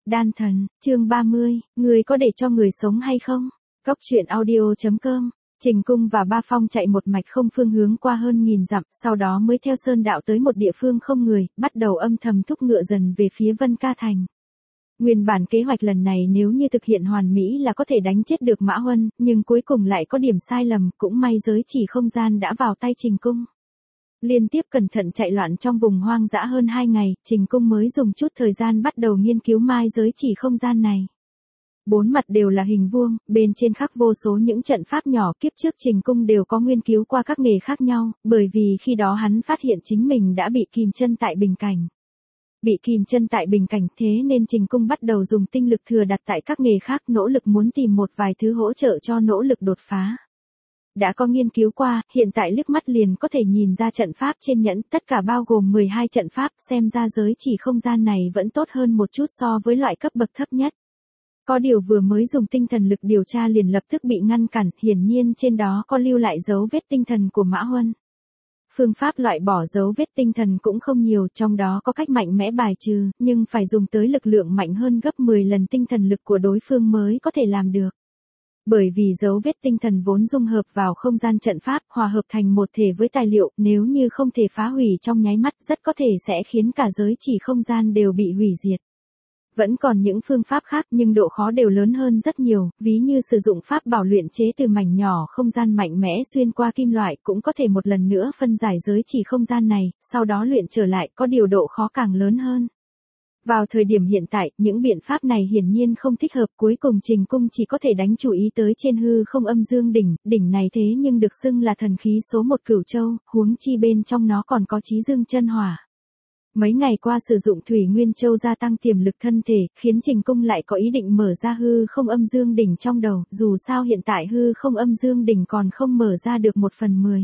Đan thần, chương 30, người có để cho người sống hay không? Cốc truyện audio.com. Trình Cung và Ba Phong chạy một mạch không phương hướng qua hơn 1000 dặm, sau đó mới theo sơn đạo tới một địa phương không người, bắt đầu âm thầm thúc ngựa dần về phía Vân Ca Thành. Nguyên bản kế hoạch lần này nếu như thực hiện hoàn mỹ là có thể đánh chết được Mã Huân, nhưng cuối cùng lại có điểm sai lầm, cũng may giới chỉ không gian đã vào tay Trình Cung. Liên tiếp cẩn thận chạy loạn trong vùng hoang dã hơn 2 ngày, Trình Cung mới dùng chút thời gian bắt đầu nghiên cứu mai giới chỉ không gian này. 4 mặt đều là hình vuông, bên trên khắc vô số những trận pháp nhỏ, kiếp trước Trình Cung đều có nghiên cứu qua các nghề khác nhau, bởi vì khi đó hắn phát hiện chính mình đã bị kìm chân tại bình cảnh. Bị kìm chân tại bình cảnh, thế nên Trình Cung bắt đầu dùng tinh lực thừa đặt tại các nghề khác, nỗ lực muốn tìm một vài thứ hỗ trợ cho nỗ lực đột phá. Đã có nghiên cứu qua, hiện tại liếc mắt liền có thể nhìn ra trận pháp trên nhẫn, tất cả bao gồm 12 trận pháp, xem ra giới chỉ không gian này vẫn tốt hơn một chút so với loại cấp bậc thấp nhất. Có điều vừa mới dùng tinh thần lực điều tra liền lập tức bị ngăn cản, hiển nhiên trên đó có lưu lại dấu vết tinh thần của Mã Huân. Phương pháp loại bỏ dấu vết tinh thần cũng không nhiều, trong đó có cách mạnh mẽ bài trừ, nhưng phải dùng tới lực lượng mạnh hơn gấp 10 lần tinh thần lực của đối phương mới có thể làm được. Bởi vì dấu vết tinh thần vốn dung hợp vào không gian trận pháp, hòa hợp thành một thể với tài liệu, nếu như không thể phá hủy trong nháy mắt, rất có thể sẽ khiến cả giới chỉ không gian đều bị hủy diệt. Vẫn còn những phương pháp khác nhưng độ khó đều lớn hơn rất nhiều, ví như sử dụng pháp bảo luyện chế từ mảnh nhỏ không gian mạnh mẽ xuyên qua kim loại cũng có thể một lần nữa phân giải giới chỉ không gian này, sau đó luyện trở lại, có điều độ khó càng lớn hơn. Vào thời điểm hiện tại, những biện pháp này hiển nhiên không thích hợp, cuối cùng Trình Cung chỉ có thể đánh chú ý tới trên hư không âm dương đỉnh, đỉnh này thế nhưng được xưng là thần khí số 1 Cửu Châu, huống chi bên trong nó còn có Chí Dương chân hỏa. Mấy ngày qua sử dụng Thủy Nguyên Châu gia tăng tiềm lực thân thể, khiến Trình Cung lại có ý định mở ra hư không âm dương đỉnh trong đầu, dù sao hiện tại hư không âm dương đỉnh còn không mở ra được 1/10.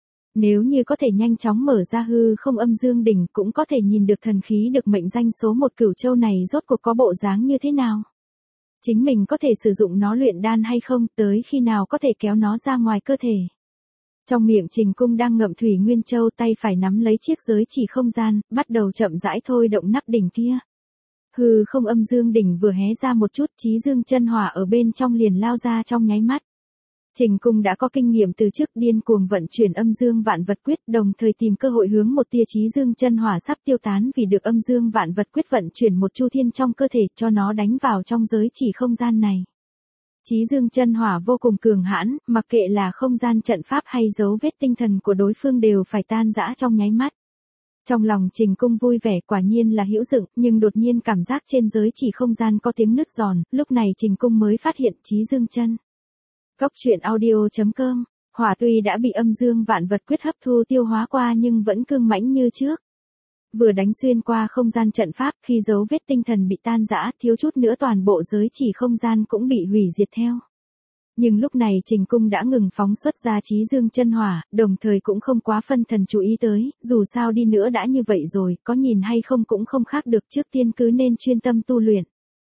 Nếu như có thể nhanh chóng mở ra hư không âm dương đỉnh cũng có thể nhìn được thần khí được mệnh danh số 1 Cửu Châu này rốt cuộc có bộ dáng như thế nào. Chính mình có thể sử dụng nó luyện đan hay không, tới khi nào có thể kéo nó ra ngoài cơ thể. Trong miệng Trình Cung đang ngậm Thủy Nguyên Châu, tay phải nắm lấy chiếc giới chỉ không gian, bắt đầu chậm rãi thôi động nắp đỉnh kia. Hư không âm dương đỉnh vừa hé ra một chút, Chí Dương chân hỏa ở bên trong liền lao ra trong nháy mắt. Trình Cung đã có kinh nghiệm từ trước, điên cuồng vận chuyển âm dương vạn vật quyết, đồng thời tìm cơ hội hướng một tia Chí Dương chân hỏa sắp tiêu tán vì được âm dương vạn vật quyết vận chuyển một chu thiên trong cơ thể, cho nó đánh vào trong giới chỉ không gian này. Chí Dương chân hỏa vô cùng cường hãn, mặc kệ là không gian trận pháp hay dấu vết tinh thần của đối phương đều phải tan rã trong nháy mắt. Trong lòng Trình Cung vui vẻ, quả nhiên là hữu dụng, nhưng đột nhiên cảm giác trên giới chỉ không gian có tiếng nứt giòn, lúc này Trình Cung mới phát hiện Chí Dương chân. Cốc truyện audio.com, hỏa tuy đã bị âm dương vạn vật quyết hấp thu tiêu hóa qua nhưng vẫn cương mãnh như trước. Vừa đánh xuyên qua không gian trận pháp, khi dấu vết tinh thần bị tan rã, thiếu chút nữa toàn bộ giới chỉ không gian cũng bị hủy diệt theo. Nhưng lúc này Trình Cung đã ngừng phóng xuất ra Chí Dương chân hỏa, đồng thời cũng không quá phân thần chú ý tới, dù sao đi nữa đã như vậy rồi, có nhìn hay không cũng không khác được, trước tiên cứ nên chuyên tâm tu luyện.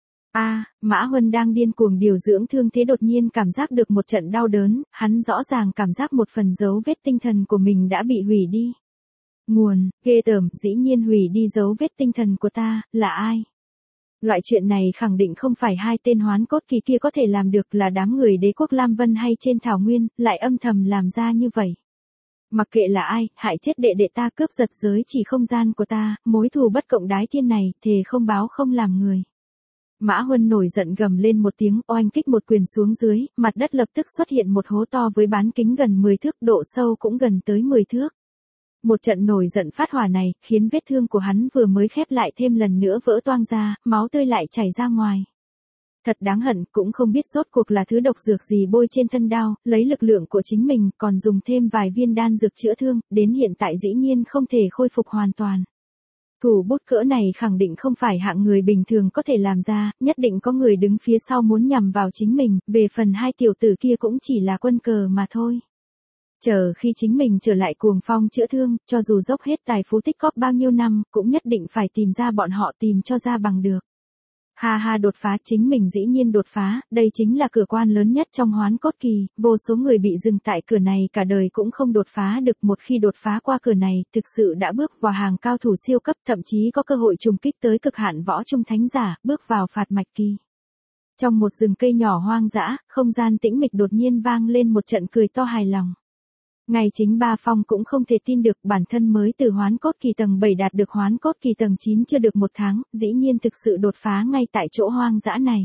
Mã Huân đang điên cuồng điều dưỡng thương thế đột nhiên cảm giác được một trận đau đớn, hắn rõ ràng cảm giác một phần dấu vết tinh thần của mình đã bị hủy đi. Nguồn, ghê tởm, dĩ nhiên hủy đi dấu vết tinh thần của ta, là ai? Loại chuyện này khẳng định không phải hai tên hoán cốt kỳ kia có thể làm được, là đám người đế quốc Lam Vân hay trên thảo nguyên, lại âm thầm làm ra như vậy. Mặc kệ là ai, hại chết đệ đệ ta, cướp giật giới chỉ không gian của ta, mối thù bất cộng đái thiên này, thề không báo không làm người. Mã Huân nổi giận gầm lên một tiếng, oanh kích một quyền xuống dưới, mặt đất lập tức xuất hiện một hố to với bán kính gần 10 thước, độ sâu cũng gần tới 10 thước. Một trận nổi giận phát hỏa này, khiến vết thương của hắn vừa mới khép lại thêm lần nữa vỡ toang ra, máu tươi lại chảy ra ngoài. Thật đáng hận, cũng không biết rốt cuộc là thứ độc dược gì bôi trên thân đao, lấy lực lượng của chính mình, còn dùng thêm vài viên đan dược chữa thương, đến hiện tại dĩ nhiên không thể khôi phục hoàn toàn. Thủ bút cỡ này khẳng định không phải hạng người bình thường có thể làm ra, nhất định có người đứng phía sau muốn nhằm vào chính mình, về phần hai tiểu tử kia cũng chỉ là quân cờ mà thôi. Chờ khi chính mình trở lại cuồng phong chữa thương, cho dù dốc hết tài phú tích góp bao nhiêu năm, cũng nhất định phải tìm ra bọn họ, tìm cho ra bằng được. Ha ha, đột phá, chính mình dĩ nhiên đột phá, đây chính là cửa quan lớn nhất trong Hoán Cốt Kỳ, vô số người bị dừng tại cửa này cả đời cũng không đột phá được, một khi đột phá qua cửa này, thực sự đã bước vào hàng cao thủ siêu cấp, thậm chí có cơ hội trùng kích tới cực hạn võ trung thánh giả, bước vào phạt mạch kỳ. Trong một rừng cây nhỏ hoang dã, không gian tĩnh mịch đột nhiên vang lên một trận cười to hài lòng. Ngay chính Ba Phong cũng không thể tin được bản thân mới từ Hoán Cốt Kỳ tầng 7 đạt được Hoán Cốt Kỳ tầng 9 chưa được một tháng, dĩ nhiên thực sự đột phá ngay tại chỗ hoang dã này.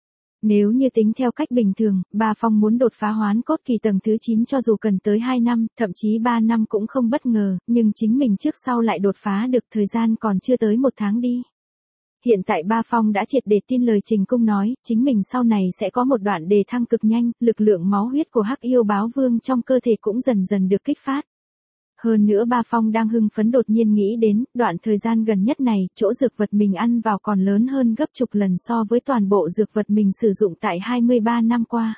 Nếu như tính theo cách bình thường, Ba Phong muốn đột phá Hoán Cốt Kỳ tầng thứ 9 cho dù cần tới 2 năm, thậm chí 3 năm cũng không bất ngờ, nhưng chính mình trước sau lại đột phá được, thời gian còn chưa tới 1 tháng đi. Hiện tại Ba Phong đã triệt để tin lời Trình Cung nói, chính mình sau này sẽ có một đoạn đề thăng cực nhanh, lực lượng máu huyết của Hắc Yêu Báo Vương trong cơ thể cũng dần dần được kích phát. Hơn nữa Ba Phong đang hưng phấn đột nhiên nghĩ đến, đoạn thời gian gần nhất này, chỗ dược vật mình ăn vào còn lớn hơn gấp chục lần so với toàn bộ dược vật mình sử dụng tại 23 năm qua.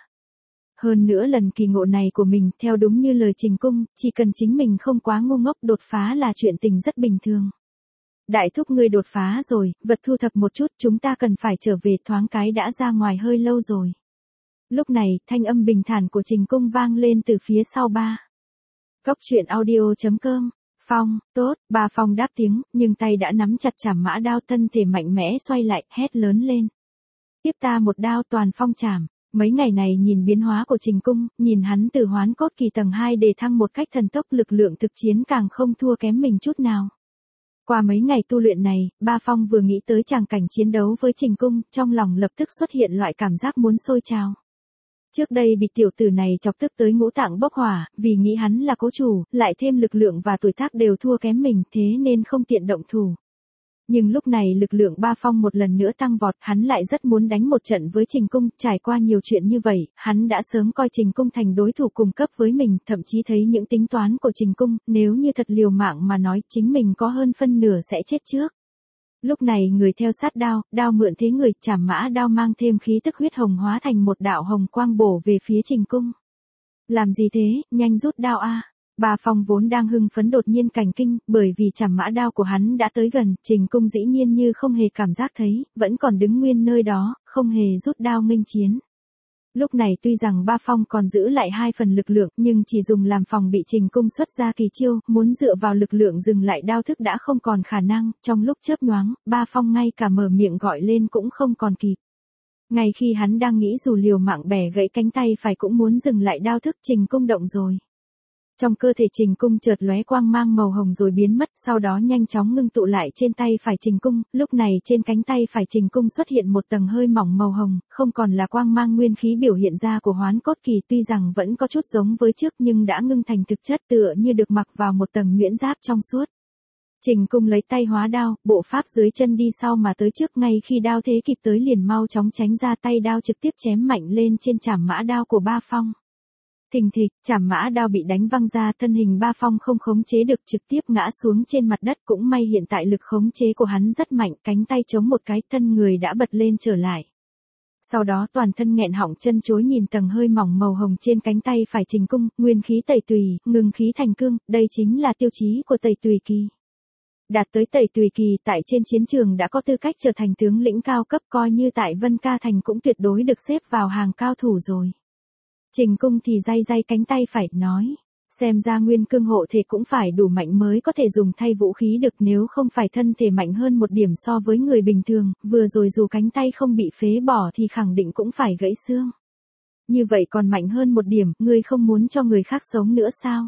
Hơn nữa lần kỳ ngộ này của mình, theo đúng như lời Trình Cung, chỉ cần chính mình không quá ngu ngốc, đột phá là chuyện tình rất bình thường. Đại thúc ngươi đột phá rồi, vật thu thập một chút, chúng ta cần phải trở về, thoáng cái đã ra ngoài hơi lâu rồi. Lúc này, thanh âm bình thản của Trình Cung vang lên từ phía sau ba. Cốc truyện audio.com. Phong, tốt, Ba Phong đáp tiếng, nhưng tay đã nắm chặt chảm mã đao, thân thể mạnh mẽ xoay lại, hét lớn lên. Tiếp ta một đao, toàn phong chảm. Mấy ngày này nhìn biến hóa của Trình Cung, nhìn hắn từ Hoán Cốt Kỳ tầng 2 đề thăng một cách thần tốc, lực lượng thực chiến càng không thua kém mình chút nào. Qua mấy ngày tu luyện này, Ba Phong vừa nghĩ tới tràng cảnh chiến đấu với Trình Cung, trong lòng lập tức xuất hiện loại cảm giác muốn sôi trào. Trước đây bị tiểu tử này chọc tức tới ngũ tạng bốc hỏa, vì nghĩ hắn là cố chủ, lại thêm lực lượng và tuổi tác đều thua kém mình, thế nên không tiện động thủ. Nhưng lúc này lực lượng Ba Phong một lần nữa tăng vọt, hắn lại rất muốn đánh một trận với Trình Cung, trải qua nhiều chuyện như vậy, hắn đã sớm coi Trình Cung thành đối thủ cùng cấp với mình, thậm chí thấy những tính toán của Trình Cung, nếu như thật liều mạng mà nói, chính mình có hơn phân nửa sẽ chết trước. Lúc này người theo sát đao, đao mượn thế người, chảm mã đao mang thêm khí tức huyết hồng hóa thành một đạo hồng quang bổ về phía Trình Cung. Làm gì thế, nhanh rút đao a. Ba Phong vốn đang hưng phấn đột nhiên cảnh kinh, bởi vì chảm mã đao của hắn đã tới gần, Trình Cung dĩ nhiên như không hề cảm giác thấy, vẫn còn đứng nguyên nơi đó, không hề rút đao nghênh chiến. Lúc này tuy rằng Ba Phong còn giữ lại 2 phần lực lượng, nhưng chỉ dùng làm phòng bị Trình Cung xuất ra kỳ chiêu, muốn dựa vào lực lượng dừng lại đao thức đã không còn khả năng, trong lúc chớp nhoáng, Ba Phong ngay cả mở miệng gọi lên cũng không còn kịp. Ngay khi hắn đang nghĩ dù liều mạng bẻ gãy cánh tay phải cũng muốn dừng lại đao thức, Trình Cung động rồi. Trong cơ thể Trình Cung chợt lóe quang mang màu hồng rồi biến mất, sau đó nhanh chóng ngưng tụ lại trên tay phải Trình Cung, lúc này trên cánh tay phải Trình Cung xuất hiện một tầng hơi mỏng màu hồng, không còn là quang mang nguyên khí biểu hiện ra của Hoán Cốt Kỳ, tuy rằng vẫn có chút giống với trước nhưng đã ngưng thành thực chất, tựa như được mặc vào một tầng nhuyễn giáp trong suốt. Trình Cung lấy tay hóa đao, bộ pháp dưới chân đi sau mà tới trước, ngay khi đao thế kịp tới liền mau chóng tránh ra, tay đao trực tiếp chém mạnh lên trên chảm mã đao của Ba Phong. Thình thịch, chảm mã đao bị đánh văng ra, thân hình Ba Phong không khống chế được trực tiếp ngã xuống trên mặt đất, cũng may hiện tại lực khống chế của hắn rất mạnh, cánh tay chống một cái, thân người đã bật lên trở lại. Sau đó toàn thân nghẹn họng chân chối nhìn tầng hơi mỏng màu hồng trên cánh tay phải Trình Cung, nguyên khí tẩy tùy, ngừng khí thành cương, đây chính là tiêu chí của tẩy tùy kỳ. Đạt tới tẩy tùy kỳ tại trên chiến trường đã có tư cách trở thành tướng lĩnh cao cấp, coi như tại Vân Ca Thành cũng tuyệt đối được xếp vào hàng cao thủ rồi. Trình Cung thì day day cánh tay phải, nói, xem ra nguyên cương hộ thể cũng phải đủ mạnh mới có thể dùng thay vũ khí được, nếu không phải thân thể mạnh hơn một điểm so với người bình thường, vừa rồi dù cánh tay không bị phế bỏ thì khẳng định cũng phải gãy xương. Như vậy còn mạnh hơn một điểm, ngươi không muốn cho người khác sống nữa sao?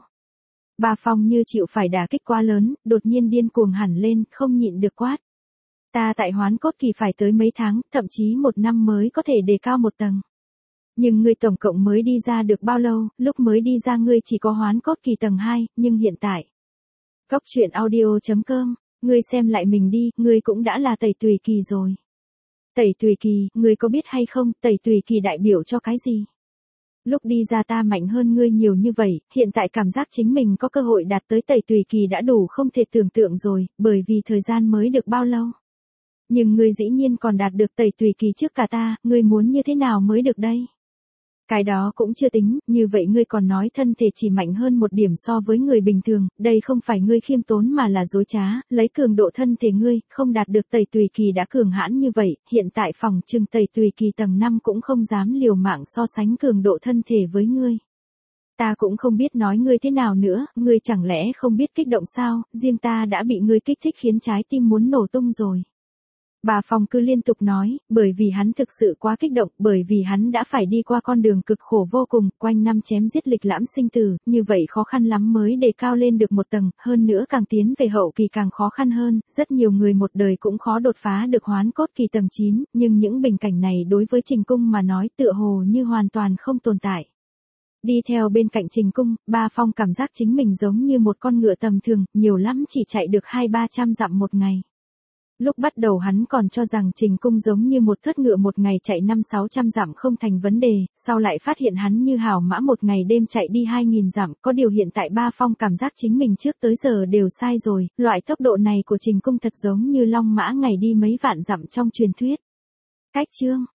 Ba Phong như chịu phải đả kích quá lớn, đột nhiên điên cuồng hẳn lên, không nhịn được quát. Ta tại Hoán Cốt Kỳ phải tới mấy tháng, thậm chí 1 năm mới có thể đề cao một tầng. Nhưng ngươi tổng cộng mới đi ra được bao lâu, lúc mới đi ra ngươi chỉ có Hoán Cốt Kỳ tầng 2, nhưng hiện tại. Cốc truyện audio.com, ngươi xem lại mình đi, ngươi cũng đã là tẩy tùy kỳ rồi. Tẩy tùy kỳ, ngươi có biết hay không, tẩy tùy kỳ đại biểu cho cái gì? Lúc đi ra ta mạnh hơn ngươi nhiều như vậy, hiện tại cảm giác chính mình có cơ hội đạt tới tẩy tùy kỳ đã đủ không thể tưởng tượng rồi, bởi vì thời gian mới được bao lâu. Nhưng ngươi dĩ nhiên còn đạt được tẩy tùy kỳ trước cả ta, ngươi muốn như thế nào mới được đây? Cái đó cũng chưa tính, như vậy ngươi còn nói thân thể chỉ mạnh hơn một điểm so với người bình thường, đây không phải ngươi khiêm tốn mà là dối trá, lấy cường độ thân thể ngươi, không đạt được Tẩy Tùy Kỳ đã cường hãn như vậy, hiện tại phòng trừng Tẩy Tùy Kỳ tầng 5 cũng không dám liều mạng so sánh cường độ thân thể với ngươi. Ta cũng không biết nói ngươi thế nào nữa, ngươi chẳng lẽ không biết kích động sao, riêng ta đã bị ngươi kích thích khiến trái tim muốn nổ tung rồi. Bà Phong cứ liên tục nói, bởi vì hắn thực sự quá kích động, bởi vì hắn đã phải đi qua con đường cực khổ vô cùng, quanh năm chém giết lịch lãm sinh tử, như vậy khó khăn lắm mới để cao lên được một tầng, hơn nữa càng tiến về hậu kỳ càng khó khăn hơn, rất nhiều người một đời cũng khó đột phá được hoán cốt kỳ tầng 9, nhưng những bình cảnh này đối với Trình Cung mà nói tựa hồ như hoàn toàn không tồn tại. Đi theo bên cạnh Trình Cung, Ba Phong cảm giác chính mình giống như một con ngựa tầm thường, nhiều lắm chỉ chạy được 200-300 dặm một ngày. Lúc bắt đầu hắn còn cho rằng Trình Cung giống như một thớt ngựa một ngày chạy 500-600 dặm không thành vấn đề, sau lại phát hiện hắn như hào mã một ngày đêm chạy đi 2000 dặm, có điều hiện tại Ba Phong cảm giác chính mình trước tới giờ đều sai rồi, loại tốc độ này của Trình Cung thật giống như long mã ngày đi mấy vạn dặm trong truyền thuyết. Cách chương